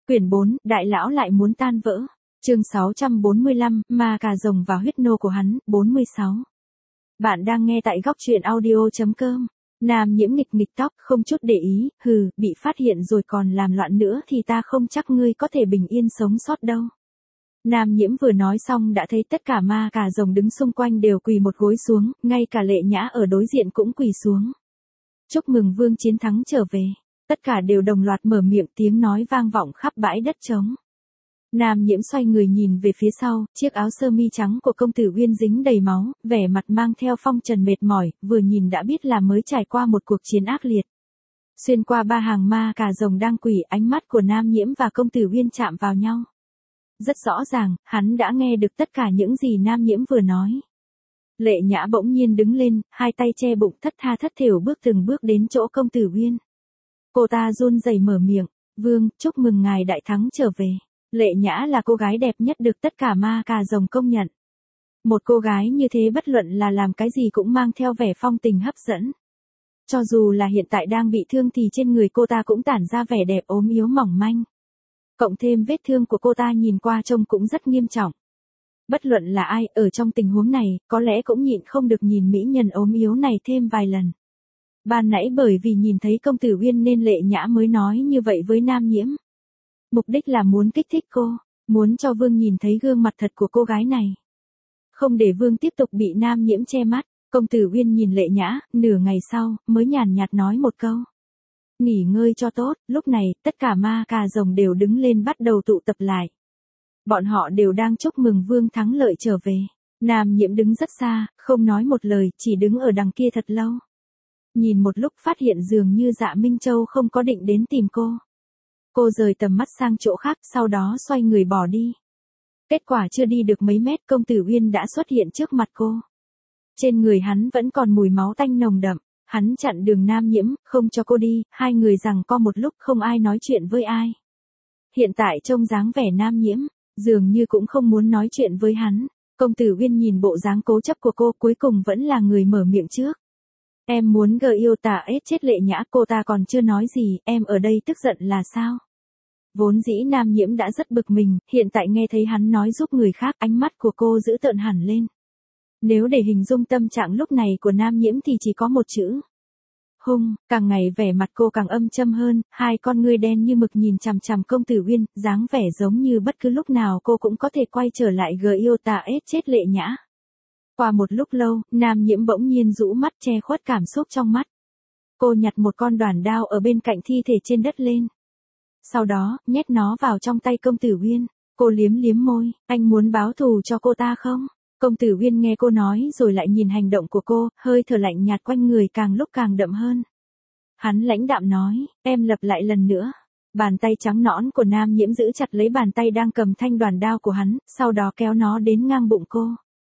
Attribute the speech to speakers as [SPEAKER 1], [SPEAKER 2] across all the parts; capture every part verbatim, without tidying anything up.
[SPEAKER 1] Quyển bốn, đại lão lại muốn tan vỡ. Chương sáu trăm bốn mươi lăm, ma cà rồng và huyết nô của hắn, bốn mươi sáu. Bạn đang nghe tại góc truyện audio.com. Nam Nhiễm nghịch nghịch tóc, không chút để ý, hừ, bị phát hiện rồi còn làm loạn nữa thì ta không chắc ngươi có thể bình yên sống sót đâu. Nam Nhiễm vừa nói xong đã thấy tất cả ma cà rồng đứng xung quanh đều quỳ một gối xuống, ngay cả Lệ Nhã ở đối diện cũng quỳ xuống. Chúc mừng vương chiến thắng trở về. Tất cả đều đồng loạt mở miệng, tiếng nói vang vọng khắp bãi đất trống. Nam Nhiễm xoay người nhìn về phía sau, chiếc áo sơ mi trắng của công tử Uyên dính đầy máu, vẻ mặt mang theo phong trần mệt mỏi, vừa nhìn đã biết là mới trải qua một cuộc chiến ác liệt. Xuyên qua ba hàng ma cà rồng đang quỳ, ánh mắt của Nam Nhiễm và công tử Uyên chạm vào nhau. Rất rõ ràng, hắn đã nghe được tất cả những gì Nam Nhiễm vừa nói. Lệ Nhã bỗng nhiên đứng lên, hai tay che bụng thất tha thất thểu bước từng bước đến chỗ công tử Uyên. Cô ta run rẩy mở miệng, vương, chúc mừng ngài đại thắng trở về. Lệ Nhã là cô gái đẹp nhất được tất cả ma cà rồng công nhận. Một cô gái như thế bất luận là làm cái gì cũng mang theo vẻ phong tình hấp dẫn. Cho dù là hiện tại đang bị thương thì trên người cô ta cũng tản ra vẻ đẹp ốm yếu mỏng manh. Cộng thêm vết thương của cô ta nhìn qua trông cũng rất nghiêm trọng. Bất luận là ai ở trong tình huống này, có lẽ cũng nhịn không được nhìn mỹ nhân ốm yếu này thêm vài lần. Ban nãy bởi vì nhìn thấy công tử Uyên nên Lệ Nhã mới nói như vậy với Nam Nhiễm. Mục đích là muốn kích thích cô, muốn cho vương nhìn thấy gương mặt thật của cô gái này. Không để vương tiếp tục bị Nam Nhiễm che mắt, công tử Uyên nhìn Lệ Nhã, nửa ngày sau, mới nhàn nhạt nói một câu. Nghỉ ngơi cho tốt, lúc này, tất cả ma cà rồng đều đứng lên bắt đầu tụ tập lại. Bọn họ đều đang chúc mừng vương thắng lợi trở về. Nam Nhiễm đứng rất xa, không nói một lời, chỉ đứng ở đằng kia thật lâu. Nhìn một lúc phát hiện dường như Dạ Minh Châu không có định đến tìm cô. Cô rời tầm mắt sang chỗ khác, sau đó xoay người bỏ đi. Kết quả chưa đi được mấy mét, công tử Uyên đã xuất hiện trước mặt cô. Trên người hắn vẫn còn mùi máu tanh nồng đậm, hắn chặn đường Nam Nhiễm, không cho cô đi, hai người giằng co một lúc không ai nói chuyện với ai. Hiện tại trông dáng vẻ Nam Nhiễm, dường như cũng không muốn nói chuyện với hắn. Công tử Uyên nhìn bộ dáng cố chấp của cô, cuối cùng vẫn là người mở miệng trước. Em muốn gờ yêu tà ết chết Lệ Nhã, cô ta còn chưa nói gì, em ở đây tức giận là sao? Vốn dĩ Nam Nhiễm đã rất bực mình, hiện tại nghe thấy hắn nói giúp người khác, ánh mắt của cô dữ tợn hẳn lên. Nếu để hình dung tâm trạng lúc này của Nam Nhiễm thì chỉ có một chữ. Hung, càng ngày vẻ mặt cô càng âm châm hơn, hai con ngươi đen như mực nhìn chằm chằm công tử Uyên, dáng vẻ giống như bất cứ lúc nào cô cũng có thể quay trở lại gờ yêu tà ết chết Lệ Nhã. Qua một lúc lâu, Nam Nhiễm bỗng nhiên rũ mắt che khuất cảm xúc trong mắt. Cô nhặt một con đoản đao ở bên cạnh thi thể trên đất lên. Sau đó, nhét nó vào trong tay công tử Uyên. Cô liếm liếm môi, anh muốn báo thù cho cô ta không? Công tử Uyên nghe cô nói rồi lại nhìn hành động của cô, hơi thở lạnh nhạt quanh người càng lúc càng đậm hơn. Hắn lãnh đạm nói, em lặp lại lần nữa. Bàn tay trắng nõn của Nam Nhiễm giữ chặt lấy bàn tay đang cầm thanh đoản đao của hắn, sau đó kéo nó đến ngang bụng cô.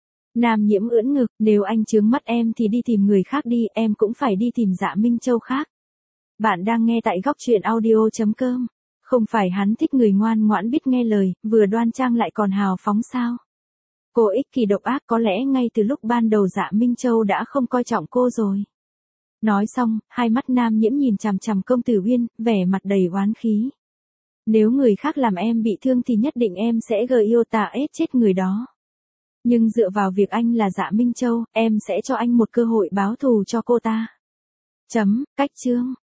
[SPEAKER 1] Nam Nhiễm ưỡn ngực, nếu anh chướng mắt em thì đi tìm người khác đi, em cũng phải đi tìm Dạ Minh Châu khác. Bạn đang nghe tại góc truyện audio.com. Không phải hắn thích người ngoan ngoãn biết nghe lời, vừa đoan trang lại còn hào phóng sao? Cô ích kỷ độc ác, có lẽ ngay từ lúc ban đầu Dạ Minh Châu đã không coi trọng cô rồi. Nói xong, hai mắt Nam Nhiễm nhìn chằm chằm công tử Uyên, vẻ mặt đầy oán khí. Nếu người khác làm em bị thương thì nhất định em sẽ gờ yêu tà ết chết người đó. Nhưng dựa vào việc anh là Dạ Minh Châu, em sẽ cho anh một cơ hội báo thù cho cô ta. Chấm, cách chương.